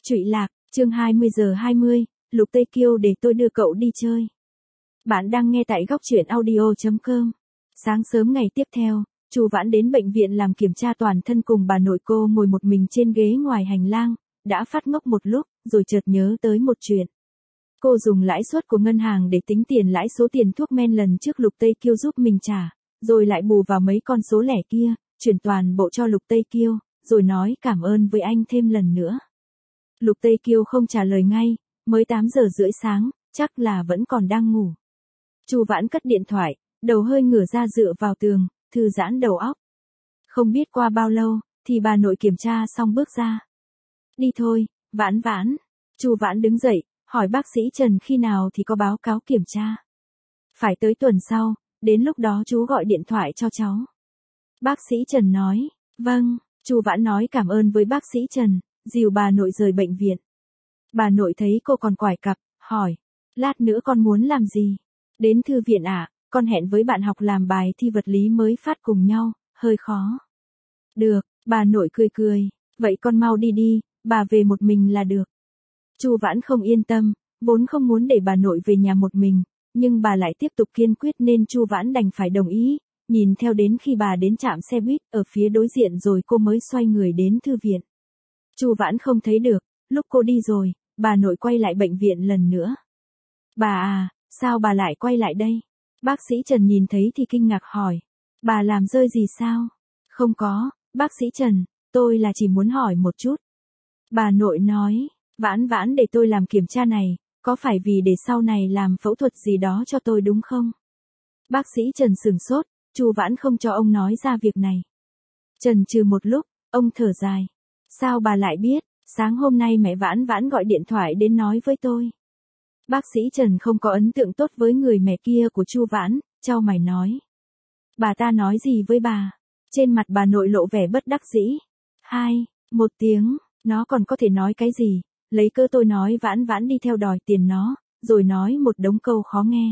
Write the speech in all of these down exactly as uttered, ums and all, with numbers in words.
Trụy lạc, chương hai mươi giờ hai mươi, Lục Tây Kiêu để tôi đưa cậu đi chơi. Bạn đang nghe tại góc truyện audio chấm com. Sáng sớm ngày tiếp theo, Chu Vãn đến bệnh viện làm kiểm tra toàn thân cùng bà nội cô ngồi một mình trên ghế ngoài hành lang, đã phát ngốc một lúc, rồi chợt nhớ tới một chuyện. Cô dùng lãi suất của ngân hàng để tính tiền lãi số tiền thuốc men lần trước Lục Tây Kiêu giúp mình trả, rồi lại bù vào mấy con số lẻ kia, chuyển toàn bộ cho Lục Tây Kiêu, rồi nói cảm ơn với anh thêm lần nữa. Lục Tây Kiêu không trả lời ngay, mới tám giờ rưỡi sáng, chắc là vẫn còn đang ngủ. Chu Vãn cất điện thoại, đầu hơi ngửa ra dựa vào tường, thư giãn đầu óc. Không biết qua bao lâu, thì bà nội kiểm tra xong bước ra. Đi thôi, Vãn Vãn. Chu Vãn đứng dậy, hỏi bác sĩ Trần khi nào thì có báo cáo kiểm tra. Phải tới tuần sau, đến lúc đó chú gọi điện thoại cho cháu. Bác sĩ Trần nói, vâng. Chu Vãn nói cảm ơn với bác sĩ Trần, dìu bà nội rời bệnh viện. Bà nội thấy cô còn quải cặp, hỏi, lát nữa con muốn làm gì? Đến thư viện à, con hẹn với bạn học làm bài thi vật lý mới phát cùng nhau, hơi khó. Được, bà nội cười cười, vậy con mau đi đi, bà về một mình là được. Chu Vãn không yên tâm, vốn không muốn để bà nội về nhà một mình, nhưng bà lại tiếp tục kiên quyết nên Chu Vãn đành phải đồng ý, nhìn theo đến khi bà đến trạm xe buýt ở phía đối diện rồi cô mới xoay người đến thư viện. Chu Vãn không thấy được, lúc cô đi rồi, bà nội quay lại bệnh viện lần nữa. Bà à, sao bà lại quay lại đây? Bác sĩ Trần nhìn thấy thì kinh ngạc hỏi, bà làm rơi gì sao? Không có, bác sĩ Trần, tôi là chỉ muốn hỏi một chút. Bà nội nói, Vãn Vãn để tôi làm kiểm tra này, có phải vì để sau này làm phẫu thuật gì đó cho tôi đúng không? Bác sĩ Trần sửng sốt, Chu Vãn không cho ông nói ra việc này. Trần trừ một lúc, ông thở dài. Sao bà lại biết, sáng hôm nay mẹ Vãn Vãn gọi điện thoại đến nói với tôi. Bác sĩ Trần không có ấn tượng tốt với người mẹ kia của Chu Vãn, chau mày nói. Bà ta nói gì với bà? Trên mặt bà nội lộ vẻ bất đắc dĩ. Hai, một tiếng, nó còn có thể nói cái gì? Lấy cơ tôi nói Vãn Vãn đi theo đòi tiền nó, rồi nói một đống câu khó nghe.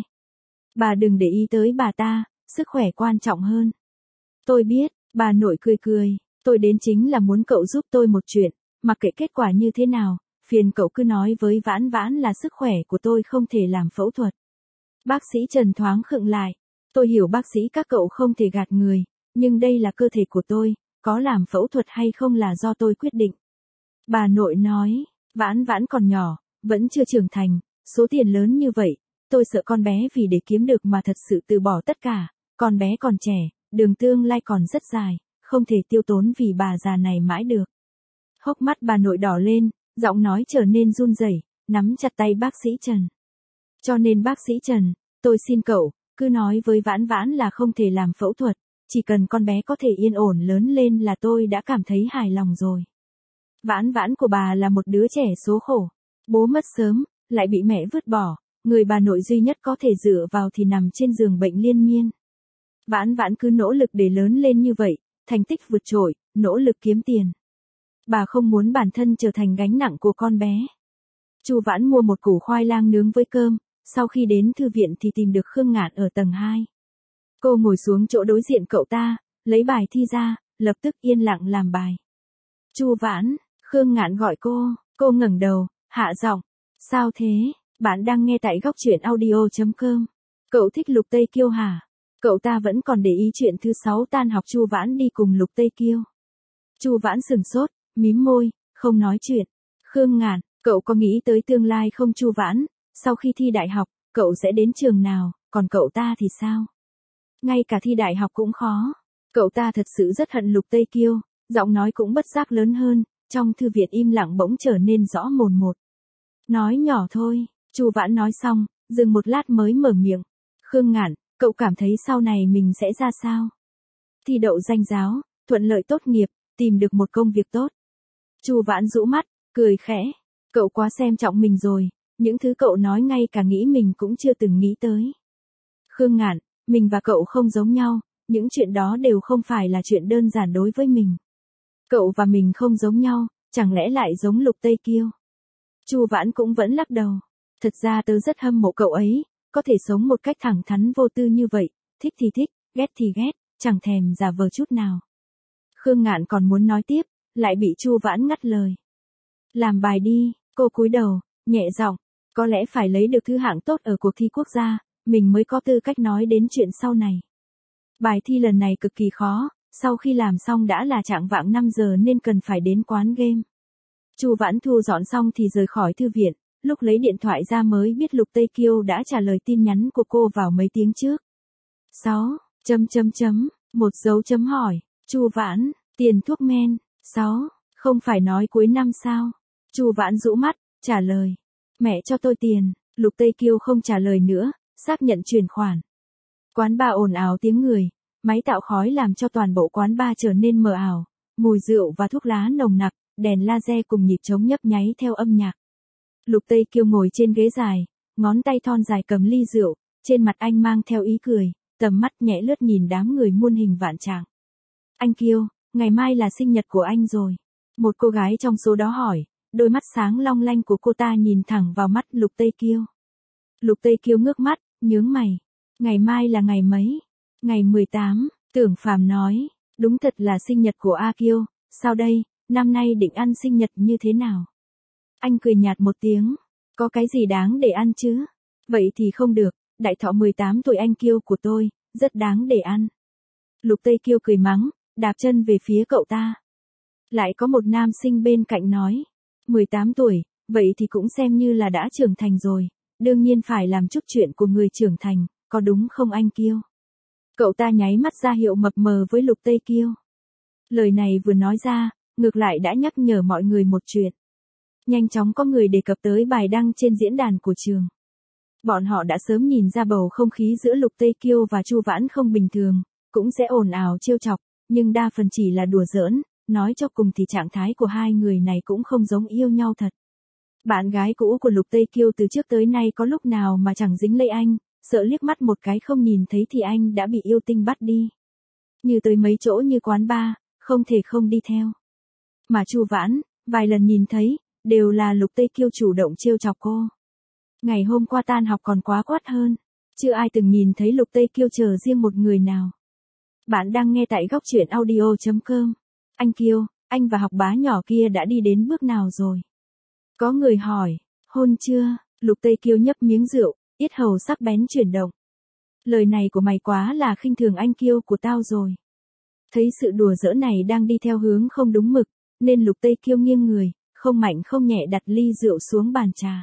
Bà đừng để ý tới bà ta, sức khỏe quan trọng hơn. Tôi biết, bà nội cười cười, tôi đến chính là muốn cậu giúp tôi một chuyện, mặc kệ kết quả như thế nào, phiền cậu cứ nói với Vãn Vãn là sức khỏe của tôi không thể làm phẫu thuật. Bác sĩ Trần thoáng khựng lại, tôi hiểu bác sĩ các cậu không thể gạt người, nhưng đây là cơ thể của tôi, có làm phẫu thuật hay không là do tôi quyết định. Bà nội nói, Vãn Vãn còn nhỏ, vẫn chưa trưởng thành, số tiền lớn như vậy, tôi sợ con bé vì để kiếm được mà thật sự từ bỏ tất cả, con bé còn trẻ, đường tương lai còn rất dài, không thể tiêu tốn vì bà già này mãi được. Hốc mắt bà nội đỏ lên, giọng nói trở nên run rẩy, nắm chặt tay bác sĩ Trần. Cho nên bác sĩ Trần, tôi xin cậu, cứ nói với Vãn Vãn là không thể làm phẫu thuật, chỉ cần con bé có thể yên ổn lớn lên là tôi đã cảm thấy hài lòng rồi. Vãn Vãn của bà là một đứa trẻ số khổ, bố mất sớm, lại bị mẹ vứt bỏ, người bà nội duy nhất có thể dựa vào thì nằm trên giường bệnh liên miên. Vãn Vãn cứ nỗ lực để lớn lên như vậy, thành tích vượt trội, nỗ lực kiếm tiền. Bà không muốn bản thân trở thành gánh nặng của con bé. Chu Vãn mua một củ khoai lang nướng với cơm, sau khi đến thư viện thì tìm được Khương Ngạn ở tầng hai. Cô ngồi xuống chỗ đối diện cậu ta, lấy bài thi ra, lập tức yên lặng làm bài. Chu Vãn, Khương Ngạn gọi cô, cô ngẩng đầu, hạ giọng, sao thế? Bạn đang nghe tại góc truyện audio chấm com. Cậu thích Lục Tây Kiêu hả? Cậu ta vẫn còn để ý chuyện thứ sáu tan học Chu Vãn đi cùng Lục Tây Kiêu. Chu Vãn sừng sốt, mím môi, không nói chuyện. Khương Ngạn, cậu có nghĩ tới tương lai không Chu Vãn? Sau khi thi đại học, cậu sẽ đến trường nào, còn cậu ta thì sao? Ngay cả thi đại học cũng khó. Cậu ta thật sự rất hận Lục Tây Kiêu, giọng nói cũng bất giác lớn hơn, trong thư viện im lặng bỗng trở nên rõ mồn một. Nói nhỏ thôi, Chu Vãn nói xong, dừng một lát mới mở miệng. Khương Ngạn, cậu cảm thấy sau này mình sẽ ra sao? Thi đậu danh giáo, thuận lợi tốt nghiệp, tìm được một công việc tốt. Chu Vãn rũ mắt, cười khẽ. Cậu quá xem trọng mình rồi, những thứ cậu nói ngay cả nghĩ mình cũng chưa từng nghĩ tới. Khương Ngạn, mình và cậu không giống nhau, những chuyện đó đều không phải là chuyện đơn giản đối với mình. Cậu và mình không giống nhau, chẳng lẽ lại giống Lục Tây Kiêu? Chu Vãn cũng vẫn lắc đầu. Thật ra tớ rất hâm mộ cậu ấy, có thể sống một cách thẳng thắn vô tư như vậy, thích thì thích, ghét thì ghét, chẳng thèm giả vờ chút nào. Khương Ngạn còn muốn nói tiếp, lại bị Chu Vãn ngắt lời. Làm bài đi, cô cúi đầu, nhẹ giọng, có lẽ phải lấy được thứ hạng tốt ở cuộc thi quốc gia, mình mới có tư cách nói đến chuyện sau này. Bài thi lần này cực kỳ khó, sau khi làm xong đã là trạng vạng năm giờ nên cần phải đến quán game. Chu Vãn thu dọn xong thì rời khỏi thư viện, lúc lấy điện thoại ra mới biết Lục Tây Kiêu đã trả lời tin nhắn của cô vào mấy tiếng trước. sáu, chấm chấm chấm, một dấu chấm hỏi, Chu Vãn, tiền thuốc men, sáu, không phải nói cuối năm sao? Chu Vãn rũ mắt, trả lời, mẹ cho tôi tiền, Lục Tây Kiêu không trả lời nữa, xác nhận chuyển khoản. Quán bar ồn ào tiếng người, máy tạo khói làm cho toàn bộ quán bar trở nên mờ ảo, mùi rượu và thuốc lá nồng nặc, đèn laser cùng nhịp trống nhấp nháy theo âm nhạc. Lục Tây Kiêu ngồi trên ghế dài, ngón tay thon dài cầm ly rượu, trên mặt anh mang theo ý cười, tầm mắt nhẹ lướt nhìn đám người muôn hình vạn trạng. Anh Kiêu, ngày mai là sinh nhật của anh rồi. Một cô gái trong số đó hỏi, đôi mắt sáng long lanh của cô ta nhìn thẳng vào mắt Lục Tây Kiêu. Lục Tây Kiêu ngước mắt, nhướng mày. Ngày mai là ngày mấy? Ngày mười tám, Tưởng Phàm nói, đúng thật là sinh nhật của A Kiêu, sao đây, năm nay định ăn sinh nhật như thế nào? Anh cười nhạt một tiếng, có cái gì đáng để ăn chứ? Vậy thì không được, đại thọ mười tám tuổi anh Kiêu của tôi, rất đáng để ăn. Lục Tây Kiêu cười mắng, đạp chân về phía cậu ta. Lại có một nam sinh bên cạnh nói, mười tám tuổi, vậy thì cũng xem như là đã trưởng thành rồi, đương nhiên phải làm chút chuyện của người trưởng thành, có đúng không anh Kiêu? Cậu ta nháy mắt ra hiệu mập mờ với Lục Tây Kiêu. Lời này vừa nói ra, ngược lại đã nhắc nhở mọi người một chuyện. Nhanh chóng có người đề cập tới bài đăng trên diễn đàn của trường. Bọn họ đã sớm nhìn ra bầu không khí giữa Lục Tây Kiêu và Chu Vãn không bình thường, cũng sẽ ồn ào trêu chọc, nhưng đa phần chỉ là đùa giỡn, nói cho cùng thì trạng thái của hai người này cũng không giống yêu nhau thật. Bạn gái cũ của Lục Tây Kiêu từ trước tới nay có lúc nào mà chẳng dính lấy anh, sợ liếc mắt một cái không nhìn thấy thì anh đã bị yêu tinh bắt đi. Như tới mấy chỗ như quán bar, không thể không đi theo. Mà Chu Vãn, vài lần nhìn thấy, đều là Lục Tây Kiêu chủ động trêu chọc cô. Ngày hôm qua tan học còn quá quát hơn, chưa ai từng nhìn thấy Lục Tây Kiêu chờ riêng một người nào. Bạn đang nghe tại góc truyện audio chấm com. Anh Kiêu, anh và học bá nhỏ kia đã đi đến bước nào rồi? Có người hỏi, hôn chưa? Lục Tây Kiêu nhấp miếng rượu, yết hầu sắc bén chuyển động. Lời này của mày quá là khinh thường anh Kiêu của tao rồi. Thấy sự đùa giỡn này đang đi theo hướng không đúng mực, nên Lục Tây Kiêu nghiêng người, không mạnh không nhẹ đặt ly rượu xuống bàn trà.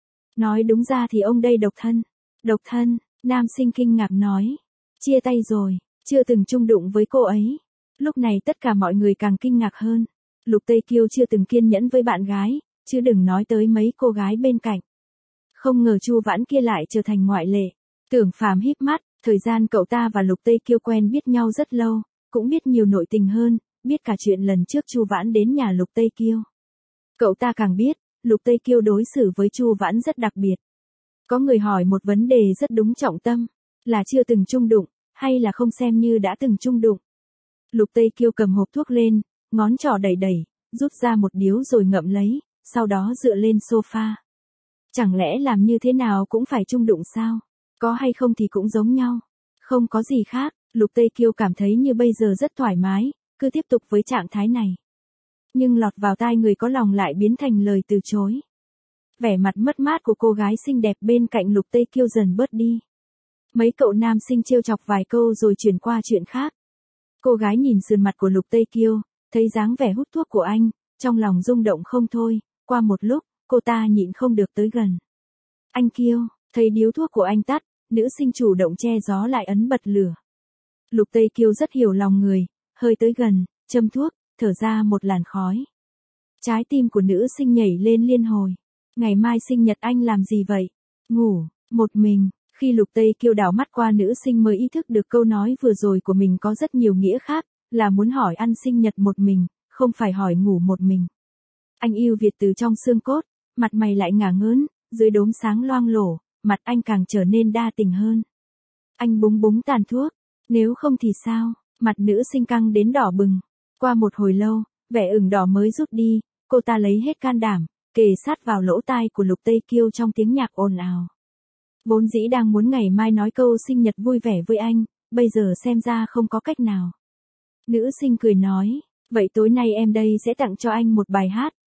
Nói đúng ra thì ông đây độc thân. Độc thân, nam sinh kinh ngạc nói. Chia tay rồi, chưa từng chung đụng với cô ấy. Lúc này tất cả mọi người càng kinh ngạc hơn. Lục Tây Kiêu chưa từng kiên nhẫn với bạn gái, chứ đừng nói tới mấy cô gái bên cạnh. Không ngờ Chu Vãn kia lại trở thành ngoại lệ. Tưởng Phàm híp mắt, thời gian cậu ta và Lục Tây Kiêu quen biết nhau rất lâu, cũng biết nhiều nội tình hơn, biết cả chuyện lần trước Chu Vãn đến nhà Lục Tây Kiêu. Cậu ta càng biết, Lục Tây Kiêu đối xử với Chu Vãn rất đặc biệt. Có người hỏi một vấn đề rất đúng trọng tâm, là chưa từng chung đụng, hay là không xem như đã từng chung đụng. Lục Tây Kiêu cầm hộp thuốc lên, ngón trỏ đẩy đẩy, rút ra một điếu rồi ngậm lấy, sau đó dựa lên sofa. Chẳng lẽ làm như thế nào cũng phải chung đụng sao? Có hay không thì cũng giống nhau. Không có gì khác, Lục Tây Kiêu cảm thấy như bây giờ rất thoải mái, cứ tiếp tục với trạng thái này. Nhưng lọt vào tai người có lòng lại biến thành lời từ chối. Vẻ mặt mất mát của cô gái xinh đẹp bên cạnh Lục Tây Kiêu dần bớt đi. Mấy cậu nam sinh trêu chọc vài câu rồi chuyển qua chuyện khác. Cô gái nhìn sườn mặt của Lục Tây Kiêu, thấy dáng vẻ hút thuốc của anh, trong lòng rung động không thôi, qua một lúc, cô ta nhịn không được tới gần. Anh Kiêu, thấy điếu thuốc của anh tắt, nữ sinh chủ động che gió lại ấn bật lửa. Lục Tây Kiêu rất hiểu lòng người, hơi tới gần, châm thuốc, thở ra một làn khói. Trái tim của nữ sinh nhảy lên liên hồi. Ngày mai sinh nhật anh làm gì vậy? Ngủ, một mình. Khi Lục Tây Kiêu đảo mắt qua nữ sinh mới ý thức được câu nói vừa rồi của mình có rất nhiều nghĩa khác, là muốn hỏi ăn sinh nhật một mình, không phải hỏi ngủ một mình. Anh yêu Việt từ trong xương cốt, mặt mày lại ngả ngớn, dưới đốm sáng loang lổ, mặt anh càng trở nên đa tình hơn. Anh búng búng tàn thuốc, nếu không thì sao? Mặt nữ sinh căng đến đỏ bừng. Qua một hồi lâu, vẻ ửng đỏ mới rút đi, cô ta lấy hết can đảm, kề sát vào lỗ tai của Lục Tây Kiêu trong tiếng nhạc ồn ào. Vốn dĩ đang muốn ngày mai nói câu sinh nhật vui vẻ với anh, bây giờ xem ra không có cách nào. Nữ sinh cười nói, vậy tối nay em đây sẽ tặng cho anh một bài hát,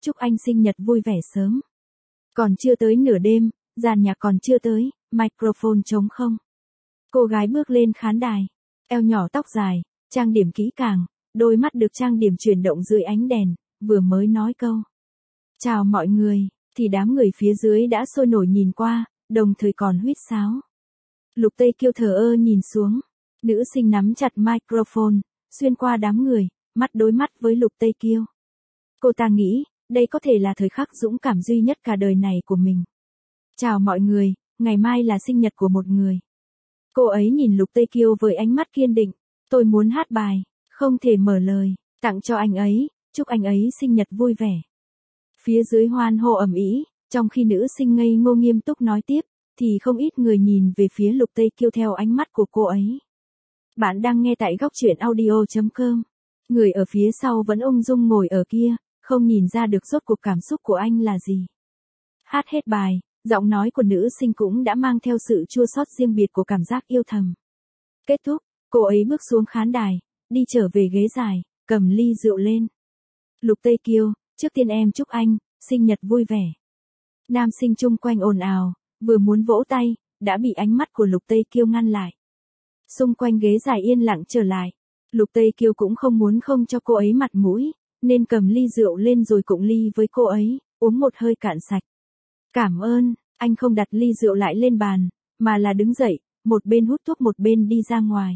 chúc anh sinh nhật vui vẻ sớm. Còn chưa tới nửa đêm, dàn nhạc còn chưa tới, microphone trống không. Cô gái bước lên khán đài, eo nhỏ tóc dài, trang điểm kỹ càng, đôi mắt được trang điểm chuyển động dưới ánh đèn, vừa mới nói câu chào mọi người, thì đám người phía dưới đã sôi nổi nhìn qua, đồng thời còn huýt sáo. Lục Tây Kiêu thờ ơ nhìn xuống, nữ sinh nắm chặt microphone, xuyên qua đám người, mắt đối mắt với Lục Tây Kiêu. Cô ta nghĩ, đây có thể là thời khắc dũng cảm duy nhất cả đời này của mình. Chào mọi người, ngày mai là sinh nhật của một người. Cô ấy nhìn Lục Tây Kiêu với ánh mắt kiên định, tôi muốn hát bài, không thể mở lời, tặng cho anh ấy, chúc anh ấy sinh nhật vui vẻ. Phía dưới hoan hô ầm ĩ, trong khi nữ sinh ngây ngô nghiêm túc nói tiếp, thì không ít người nhìn về phía Lục Tây Kiêu theo ánh mắt của cô ấy. Bạn đang nghe tại góc truyện audio chấm com. Người ở phía sau vẫn ung dung ngồi ở kia, không nhìn ra được rốt cuộc cảm xúc của anh là gì. Hát hết bài, giọng nói của nữ sinh cũng đã mang theo sự chua xót riêng biệt của cảm giác yêu thầm. Kết thúc, cô ấy bước xuống khán đài, đi trở về ghế dài, cầm ly rượu lên. Lục Tây Kiêu, trước tiên em chúc anh, sinh nhật vui vẻ. Nam sinh chung quanh ồn ào, vừa muốn vỗ tay, đã bị ánh mắt của Lục Tây Kiêu ngăn lại. Xung quanh ghế dài yên lặng trở lại. Lục Tây Kiêu cũng không muốn không cho cô ấy mặt mũi, nên cầm ly rượu lên rồi cụng ly với cô ấy, uống một hơi cạn sạch. Cảm ơn, anh không đặt ly rượu lại lên bàn, mà là đứng dậy, một bên hút thuốc một bên đi ra ngoài.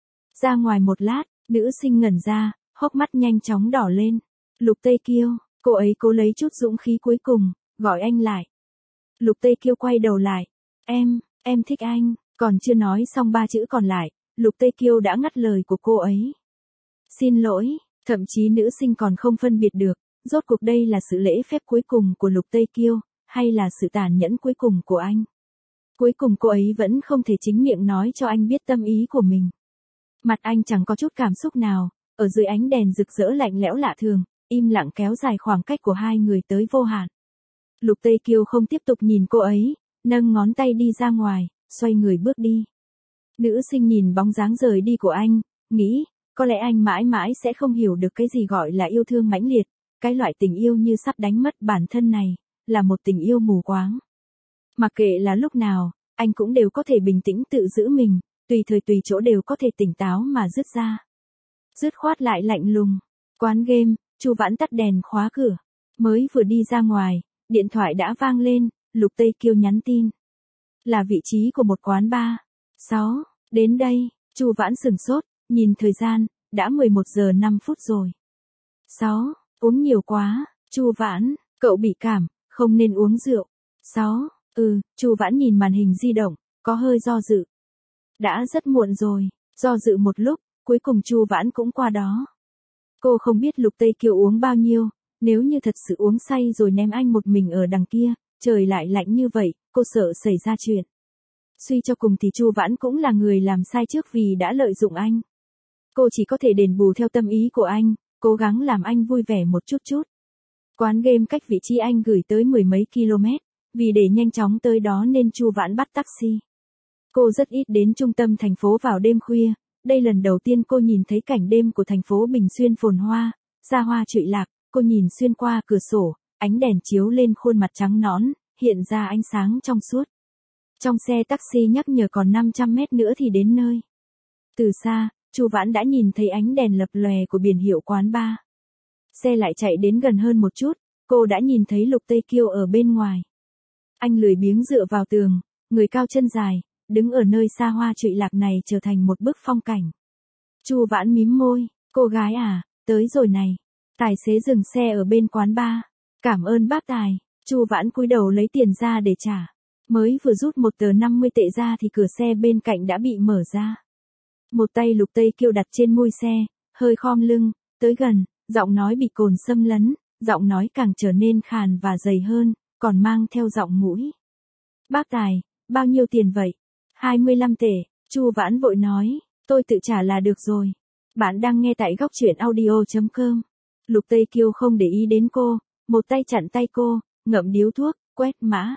Ra ngoài một lát, nữ sinh ngẩn ra, hốc mắt nhanh chóng đỏ lên. Lục Tây Kiêu, cô ấy cố lấy chút dũng khí cuối cùng, gọi anh lại. Lục Tây Kiêu quay đầu lại. Em, em thích anh, còn chưa nói xong ba chữ còn lại, Lục Tây Kiêu đã ngắt lời của cô ấy. Xin lỗi, thậm chí nữ sinh còn không phân biệt được, rốt cuộc đây là sự lễ phép cuối cùng của Lục Tây Kiêu, hay là sự tàn nhẫn cuối cùng của anh. Cuối cùng cô ấy vẫn không thể chính miệng nói cho anh biết tâm ý của mình. Mặt anh chẳng có chút cảm xúc nào, ở dưới ánh đèn rực rỡ lạnh lẽo lạ thường, im lặng kéo dài khoảng cách của hai người tới vô hạn. Lục Tây Kiêu không tiếp tục nhìn cô ấy, nâng ngón tay đi ra ngoài, xoay người bước đi. Nữ sinh nhìn bóng dáng rời đi của anh, nghĩ, có lẽ anh mãi mãi sẽ không hiểu được cái gì gọi là yêu thương mãnh liệt, cái loại tình yêu như sắp đánh mất bản thân này, là một tình yêu mù quáng. Mặc kệ là lúc nào, anh cũng đều có thể bình tĩnh tự giữ mình, tùy thời tùy chỗ đều có thể tỉnh táo mà dứt ra. Dứt khoát lại lạnh lùng. Quán game, Chu Vãn tắt đèn khóa cửa. Mới vừa đi ra ngoài, điện thoại đã vang lên, Lục Tây Kiêu nhắn tin. Là vị trí của một quán bar. sáu. Đến đây, Chu Vãn sửng sốt, nhìn thời gian, đã mười một giờ năm phút rồi. sáu. Uống nhiều quá, Chu Vãn, cậu bị cảm, không nên uống rượu. sáu. Ừ, Chu Vãn nhìn màn hình di động, có hơi do dự. Đã rất muộn rồi, do dự một lúc, cuối cùng Chu Vãn cũng qua đó. Cô không biết Lục Tây Kiêu uống bao nhiêu, nếu như thật sự uống say rồi ném anh một mình ở đằng kia, trời lại lạnh như vậy, cô sợ xảy ra chuyện. Suy cho cùng thì Chu Vãn cũng là người làm sai trước vì đã lợi dụng anh. Cô chỉ có thể đền bù theo tâm ý của anh, cố gắng làm anh vui vẻ một chút chút. Quán game cách vị trí anh gửi tới mười mấy km, vì để nhanh chóng tới đó nên Chu Vãn bắt taxi. Cô rất ít đến trung tâm thành phố vào đêm khuya, đây lần đầu tiên cô nhìn thấy cảnh đêm của thành phố Bình Xuyên phồn hoa, xa hoa trụy lạc, cô nhìn xuyên qua cửa sổ, ánh đèn chiếu lên khuôn mặt trắng nõn, hiện ra ánh sáng trong suốt. Trong xe taxi nhắc nhở còn năm trăm mét nữa thì đến nơi. Từ xa, Chu Vãn đã nhìn thấy ánh đèn lập lòe của biển hiệu quán bar. Xe lại chạy đến gần hơn một chút, cô đã nhìn thấy Lục Tây Kiêu ở bên ngoài. Anh lười biếng dựa vào tường, người cao chân dài, đứng ở nơi xa hoa trụy lạc này trở thành một bức phong cảnh. Chu Vãn mím môi, cô gái à, tới rồi này. Tài xế dừng xe ở bên quán bar. Cảm ơn bác tài. Chu Vãn cúi đầu lấy tiền ra để trả. Mới vừa rút một tờ năm mươi tệ ra thì cửa xe bên cạnh đã bị mở ra. Một tay Lục Tây Kiêu đặt trên mui xe, hơi khom lưng, tới gần, giọng nói bị cồn xâm lấn, giọng nói càng trở nên khàn và dày hơn, còn mang theo giọng mũi. Bác tài, bao nhiêu tiền vậy? hai mươi lăm tệ, Chu Vãn vội nói, tôi tự trả là được rồi. Bạn đang nghe tại góc truyện audio chấm com. Lục Tây Kiêu không để ý đến cô, một tay chặn tay cô, ngậm điếu thuốc, quét mã.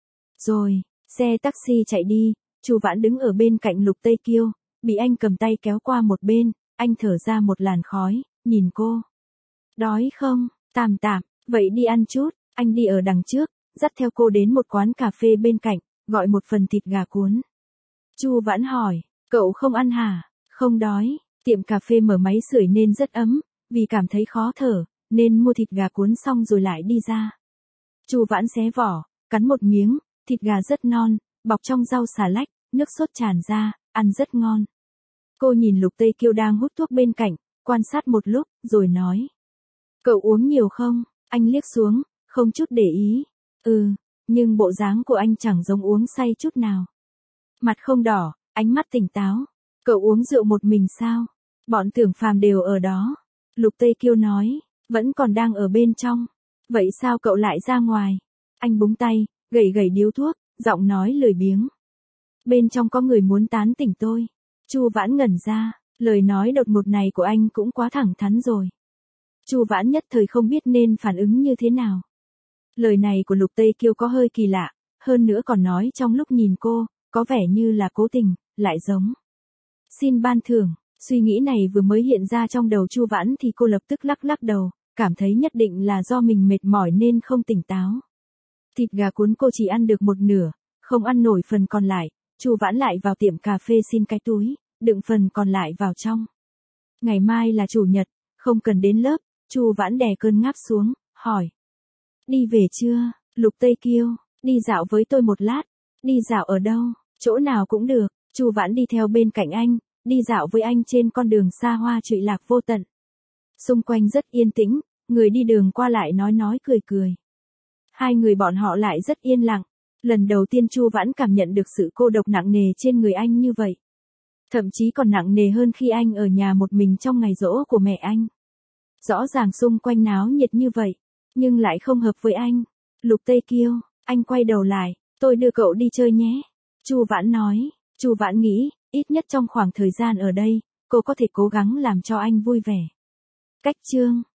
Rồi, xe taxi chạy đi, Chu Vãn đứng ở bên cạnh Lục Tây Kiêu, bị anh cầm tay kéo qua một bên, anh thở ra một làn khói, nhìn cô. Đói không? Tạm tạm, Vậy đi ăn chút, anh đi ở đằng trước, dắt theo cô đến một quán cà phê bên cạnh, gọi một phần thịt gà cuốn. Chu Vãn hỏi, cậu không ăn hả? Không đói, tiệm cà phê mở máy sưởi nên rất ấm, vì cảm thấy khó thở, nên mua thịt gà cuốn xong rồi lại đi ra. Chu Vãn xé vỏ, cắn một miếng, thịt gà rất non, bọc trong rau xà lách, nước sốt tràn ra, ăn rất ngon. Cô nhìn Lục Tây Kiêu đang hút thuốc bên cạnh, quan sát một lúc, rồi nói. Cậu uống nhiều không? Anh liếc xuống, không chút để ý. Ừ, nhưng bộ dáng của anh chẳng giống uống say chút nào. Mặt không đỏ, ánh mắt tỉnh táo. Cậu uống rượu một mình sao? Bọn Tưởng Phàm đều ở đó. Lục Tây Kiêu nói, vẫn còn đang ở bên trong. Vậy sao cậu lại ra ngoài? Anh búng tay, gẩy gẩy điếu thuốc, giọng nói lười biếng. Bên trong có người muốn tán tỉnh tôi. Chu Vãn ngẩn ra, lời nói đột ngột này của anh cũng quá thẳng thắn rồi. Chu Vãn nhất thời không biết nên phản ứng như thế nào. Lời này của Lục Tây Kiêu có hơi kỳ lạ, hơn nữa còn nói trong lúc nhìn cô, có vẻ như là cố tình, lại giống. Xin ban thưởng, suy nghĩ này vừa mới hiện ra trong đầu Chu Vãn thì cô lập tức lắc lắc đầu, cảm thấy nhất định là do mình mệt mỏi nên không tỉnh táo. Thịt gà cuốn cô chỉ ăn được một nửa, không ăn nổi phần còn lại, Chu Vãn lại vào tiệm cà phê xin cái túi, đựng phần còn lại vào trong. Ngày mai là chủ nhật, không cần đến lớp, Chu Vãn đè cơn ngáp xuống, hỏi. Đi về chưa? Lục Tây Kiêu, đi dạo với tôi một lát. Đi dạo ở đâu? Chỗ nào cũng được. Chu Vãn đi theo bên cạnh anh, đi dạo với anh trên con đường xa hoa trụy lạc vô tận. Xung quanh rất yên tĩnh, người đi đường qua lại nói nói cười cười. Hai người bọn họ lại rất yên lặng. Lần đầu tiên Chu Vãn cảm nhận được sự cô độc nặng nề trên người anh như vậy. Thậm chí còn nặng nề hơn khi anh ở nhà một mình trong ngày giỗ của mẹ anh. Rõ ràng xung quanh náo nhiệt như vậy, nhưng lại không hợp với anh. Lục Tây Kiêu, anh quay đầu lại, tôi đưa cậu đi chơi nhé. Chu Vãn nói, Chu Vãn nghĩ, ít nhất trong khoảng thời gian ở đây, cô có thể cố gắng làm cho anh vui vẻ. Cách chương